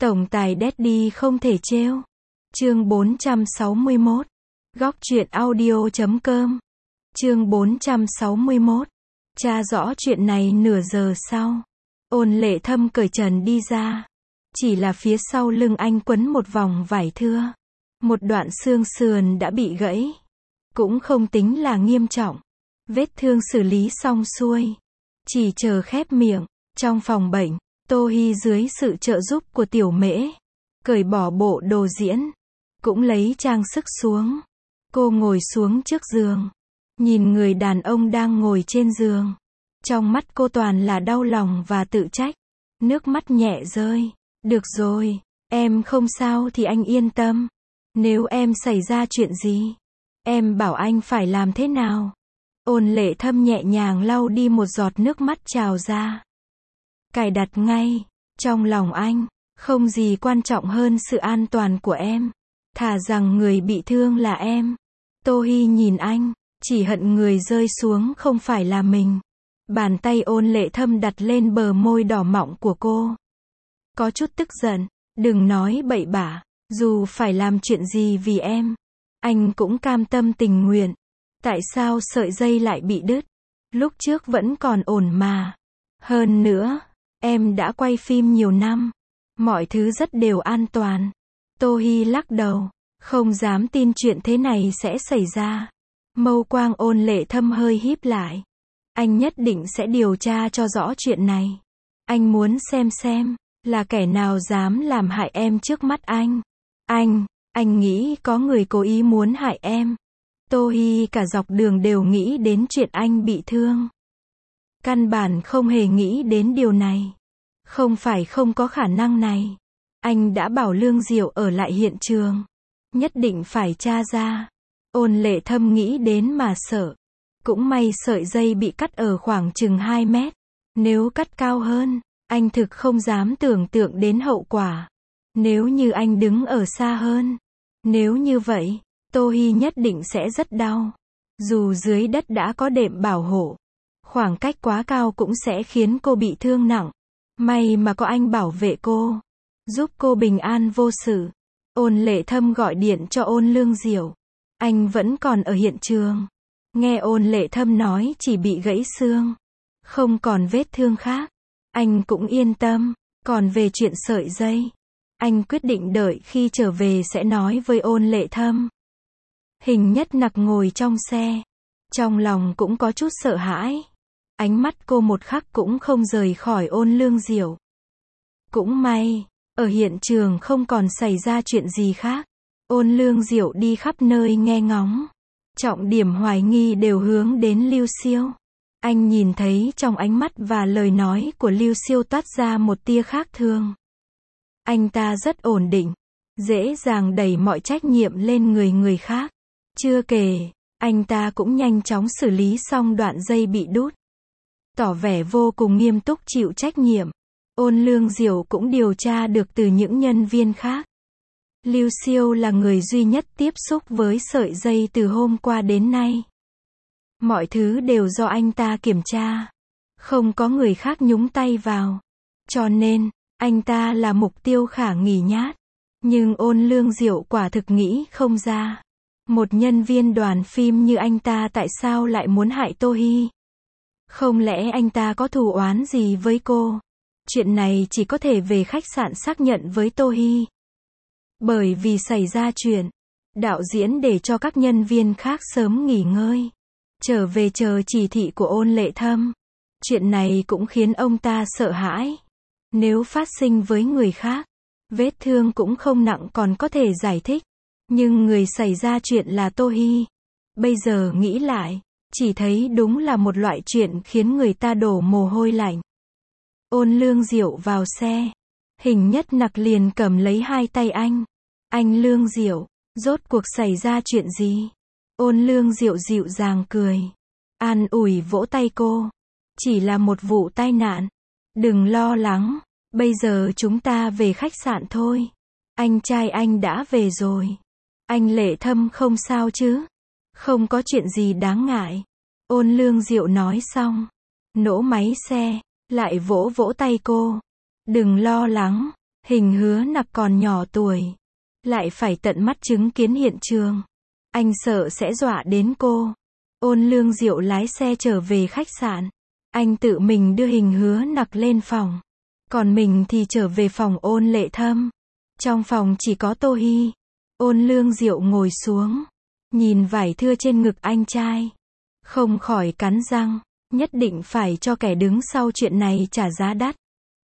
Tổng tài Daddy không thể trêu. Chương 461. Góc truyện audio.com. Chương 461. Tra rõ chuyện này nửa giờ sau. Ôn Lệ Thâm cởi trần đi ra. Chỉ là phía sau lưng anh quấn một vòng vải thưa. Một đoạn xương sườn đã bị gãy. Cũng không tính là nghiêm trọng. Vết thương xử lý xong xuôi. Chỉ chờ khép miệng. Trong phòng bệnh, Tô Hi dưới sự trợ giúp của Tiểu Mễ, cởi bỏ bộ đồ diễn, cũng lấy trang sức xuống. Cô ngồi xuống trước giường, nhìn người đàn ông đang ngồi trên giường. Trong mắt cô toàn là đau lòng và tự trách. Nước mắt nhẹ rơi. Được rồi, em không sao thì anh yên tâm. Nếu em xảy ra chuyện gì, em bảo anh phải làm thế nào? Ôn Lệ Thâm nhẹ nhàng lau đi một giọt nước mắt trào ra. Cài đặt ngay, trong lòng anh, không gì quan trọng hơn sự an toàn của em. Thà rằng người bị thương là em. Tô Hi nhìn anh, chỉ hận người rơi xuống không phải là mình. Bàn tay Ôn Lệ Thâm đặt lên bờ môi đỏ mọng của cô. Có chút tức giận, đừng nói bậy bạ, dù phải làm chuyện gì vì em, anh cũng cam tâm tình nguyện. Tại sao sợi dây lại bị đứt? Lúc trước vẫn còn ổn mà. Hơn nữa, em đã quay phim nhiều năm. Mọi thứ rất đều an toàn. Tô Hi lắc đầu, không dám tin chuyện thế này sẽ xảy ra. Mâu quang Ôn Lệ Thâm hơi híp lại. Anh nhất định sẽ điều tra cho rõ chuyện này. Anh muốn xem, là kẻ nào dám làm hại em trước mắt anh. Anh nghĩ có người cố ý muốn hại em. Tô Hi cả dọc đường đều nghĩ đến chuyện anh bị thương. Căn bản không hề nghĩ đến điều này. Không phải không có khả năng này. Anh đã bảo Lương Diệu ở lại hiện trường. Nhất định phải tra ra. Ôn Lệ Thâm nghĩ đến mà sợ. Cũng may sợi dây bị cắt ở khoảng chừng 2 mét. Nếu cắt cao hơn, anh thực không dám tưởng tượng đến hậu quả. Nếu như anh đứng ở xa hơn. Nếu như vậy, Tô Hi nhất định sẽ rất đau. Dù dưới đất đã có đệm bảo hộ, khoảng cách quá cao cũng sẽ khiến cô bị thương nặng. May mà có anh bảo vệ cô, giúp cô bình an vô sự. Ôn Lệ Thâm gọi điện cho Ôn Lương Diệu. Anh vẫn còn ở hiện trường. Nghe Ôn Lệ Thâm nói chỉ bị gãy xương, không còn vết thương khác. Anh cũng yên tâm. Còn về chuyện sợi dây, anh quyết định đợi khi trở về sẽ nói với Ôn Lệ Thâm. Hình Nhất Nặc ngồi trong xe. Trong lòng cũng có chút sợ hãi. Ánh mắt cô một khắc cũng không rời khỏi Ôn Lương Diệu. Cũng may, ở hiện trường không còn xảy ra chuyện gì khác. Ôn Lương Diệu đi khắp nơi nghe ngóng. Trọng điểm hoài nghi đều hướng đến Lưu Siêu. Anh nhìn thấy trong ánh mắt và lời nói của Lưu Siêu toát ra một tia khác thường. Anh ta rất ổn định, dễ dàng đẩy mọi trách nhiệm lên người khác. Chưa kể, anh ta cũng nhanh chóng xử lý xong đoạn dây bị đứt. Tỏ vẻ vô cùng nghiêm túc chịu trách nhiệm. Ôn Lương Diệu cũng điều tra được từ những nhân viên khác. Lưu Siêu là người duy nhất tiếp xúc với sợi dây từ hôm qua đến nay. Mọi thứ đều do anh ta kiểm tra. Không có người khác nhúng tay vào. Cho nên, anh ta là mục tiêu khả nghi nhát. Nhưng Ôn Lương Diệu quả thực nghĩ không ra. Một nhân viên đoàn phim như anh ta tại sao lại muốn hại Tô Hi? Không lẽ anh ta có thù oán gì với cô? Chuyện này chỉ có thể về khách sạn xác nhận với Tô Hi. Bởi vì xảy ra chuyện, đạo diễn để cho các nhân viên khác sớm nghỉ ngơi, trở về chờ chỉ thị của Ôn Lệ Thâm. Chuyện này cũng khiến ông ta sợ hãi. Nếu phát sinh với người khác, vết thương cũng không nặng còn có thể giải thích. Nhưng người xảy ra chuyện là Tô Hi. Bây giờ nghĩ lại, chỉ thấy đúng là một loại chuyện khiến người ta đổ mồ hôi lạnh. Ôn Lương Diệu vào xe. Hình Nhất Nặc liền cầm lấy hai tay anh. Anh Lương Diệu, rốt cuộc xảy ra chuyện gì? Ôn Lương Diệu dịu dàng cười. An ủi vỗ tay cô. Chỉ là một vụ tai nạn. Đừng lo lắng. Bây giờ chúng ta về khách sạn thôi. Anh trai anh đã về rồi. Anh Lệ Thâm không sao chứ? Không có chuyện gì đáng ngại. Ôn Lương Diệu nói xong, nổ máy xe, lại vỗ vỗ tay cô. Đừng lo lắng, Hình Hứa Nặc còn nhỏ tuổi, lại phải tận mắt chứng kiến hiện trường. Anh sợ sẽ dọa đến cô. Ôn Lương Diệu lái xe trở về khách sạn. Anh tự mình đưa Hình Hứa Nặc lên phòng. Còn mình thì trở về phòng Ôn Lệ Thâm. Trong phòng chỉ có Tô Hi. Ôn Lương Diệu ngồi xuống, nhìn vải thưa trên ngực anh trai. Không khỏi cắn răng, nhất định phải cho kẻ đứng sau chuyện này trả giá đắt.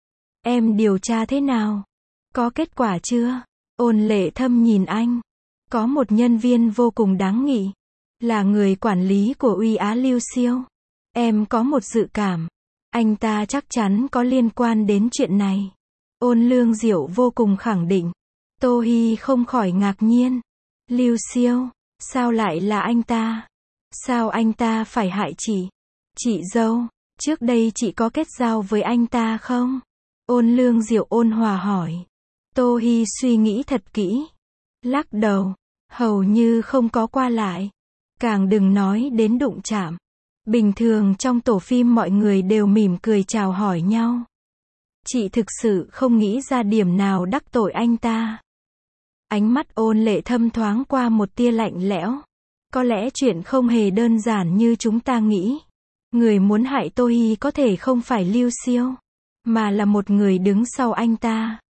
Em điều tra thế nào? Có kết quả chưa? Ôn Lệ Thâm nhìn anh. Có một nhân viên vô cùng đáng nghi, là người quản lý của Uy Á Lưu Siêu. Em có một dự cảm, anh ta chắc chắn có liên quan đến chuyện này. Ôn Lương Diệu vô cùng khẳng định. Tô Hi không khỏi ngạc nhiên. Lưu Siêu, sao lại là anh ta? Sao anh ta phải hại chị? Chị dâu, trước đây chị có kết giao với anh ta không? Ôn Lương Diệu ôn hòa hỏi. Tô Hi suy nghĩ thật kỹ. Lắc đầu, hầu như không có qua lại. Càng đừng nói đến đụng chạm. Bình thường trong tổ phim mọi người đều mỉm cười chào hỏi nhau. Chị thực sự không nghĩ ra điểm nào đắc tội anh ta. Ánh mắt Ôn Lệ Thâm thoáng qua một tia lạnh lẽo. Có lẽ chuyện không hề đơn giản như chúng ta nghĩ. Người muốn hại Tô Hi có thể không phải Lưu Siêu, mà là một người đứng sau anh ta.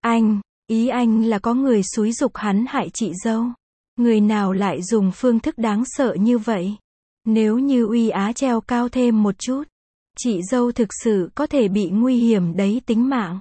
Ý anh là có người xúi giục hắn hại chị dâu. Người nào lại dùng phương thức đáng sợ như vậy? Nếu như Uy Á treo cao thêm một chút, chị dâu thực sự có thể bị nguy hiểm đấy tính mạng.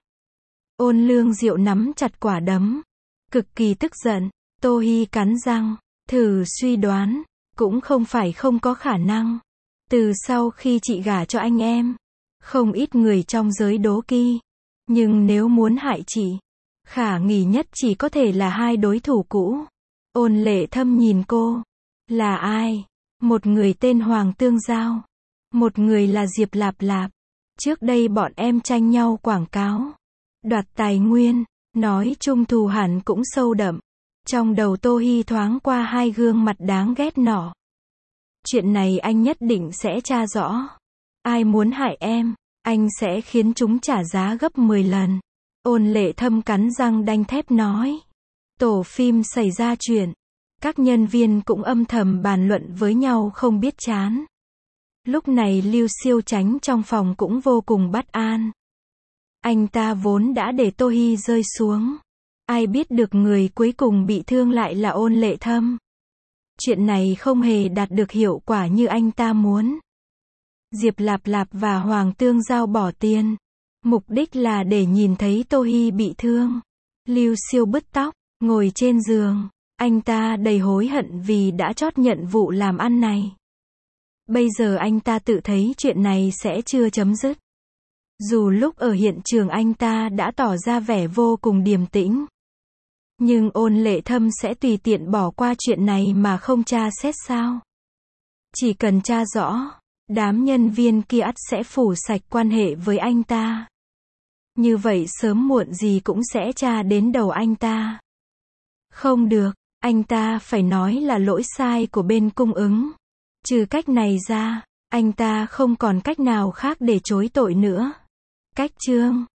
Ôn Lương Diệu nắm chặt quả đấm, cực kỳ tức giận. Tô Hi cắn răng, thử suy đoán, cũng không phải không có khả năng. Từ sau khi chị gả cho anh em, không ít người trong giới đố kỵ. Nhưng nếu muốn hại chị, khả nghi nhất chỉ có thể là hai đối thủ cũ. Ôn Lệ Thâm nhìn cô. Là ai? Một người tên Hoàng Tương Giao. Một người là Diệp Lạp Lạp. Trước đây bọn em tranh nhau quảng cáo, đoạt tài nguyên, nói chung thù hẳn cũng sâu đậm. Trong đầu Tô Hi thoáng qua hai gương mặt đáng ghét nọ. Chuyện này anh nhất định sẽ tra rõ. Ai muốn hại em, anh sẽ khiến chúng trả giá gấp 10 lần. Ôn Lệ Thâm cắn răng đanh thép nói. Tổ phim xảy ra chuyện. Các nhân viên cũng âm thầm bàn luận với nhau không biết chán. Lúc này Lưu Siêu tránh trong phòng cũng vô cùng bất an. Anh ta vốn đã để Tô Hi rơi xuống. Ai biết được người cuối cùng bị thương lại là Ôn Lệ Thâm. Chuyện này không hề đạt được hiệu quả như anh ta muốn. Diệp Lạp Lạp và Hoàng Tương Giao bỏ tiền. Mục đích là để nhìn thấy Tô Hi bị thương. Lưu Siêu bứt tóc, ngồi trên giường. Anh ta đầy hối hận vì đã chót nhận vụ làm ăn này. Bây giờ anh ta tự thấy chuyện này sẽ chưa chấm dứt. Dù lúc ở hiện trường anh ta đã tỏ ra vẻ vô cùng điềm tĩnh. Nhưng Ôn Lệ Thâm sẽ tùy tiện bỏ qua chuyện này mà không tra xét sao? Chỉ cần tra rõ, đám nhân viên kia ắt sẽ phủ sạch quan hệ với anh ta. Như vậy sớm muộn gì cũng sẽ tra đến đầu anh ta. Không được, anh ta phải nói là lỗi sai của bên cung ứng. Trừ cách này ra, anh ta không còn cách nào khác để chối tội nữa. Cách chương